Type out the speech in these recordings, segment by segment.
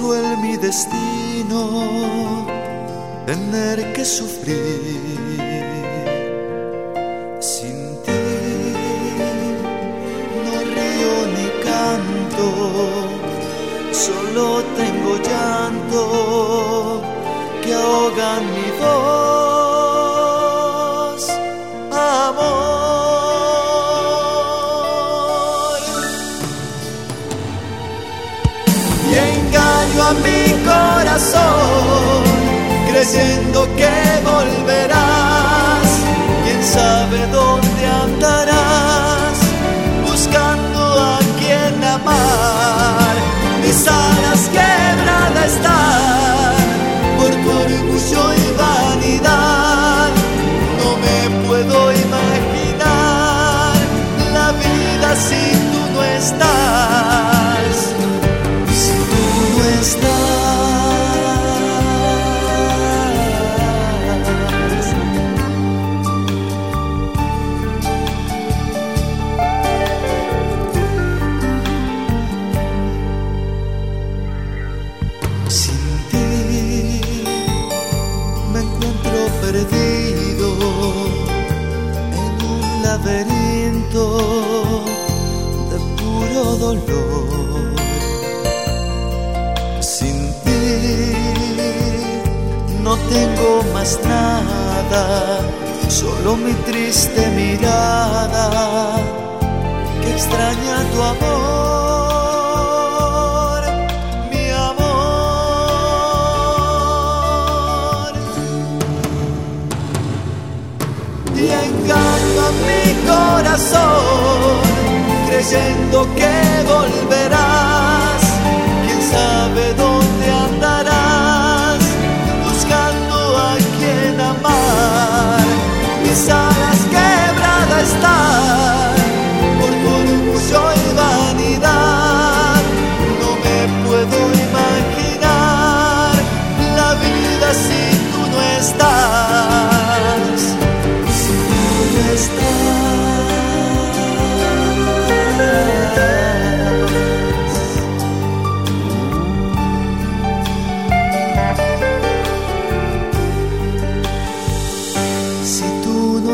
escrito en mi destino tener que sufrir. Sin ti no río ni canto, solo tengo llanto que ahoga mi voz. Amor, y engaño a mi corazón creyendo que volverás. Quién sabe dónde andarás, buscando a quien amar. Mis alas quebradas están por tu orgullo y vanidad. No me puedo imaginar la vida si tú no estás. Si tú no estás. Sin ti me encuentro perdido en un laberinto de puro dolor. Sin ti no tengo más nada, solo mi triste mirada que extraña tu amor, mi amor. Y engaño a mi corazón creyendo que volverás. Quién sabe dónde andarás, buscando a quien amar. Mis alas quebradas están por tu orgullo y vanidad. No me puedo imaginar la vida si tú no estás. Si tú no estás. Si tú no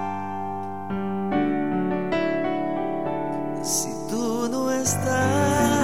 estás. Si tú no estás.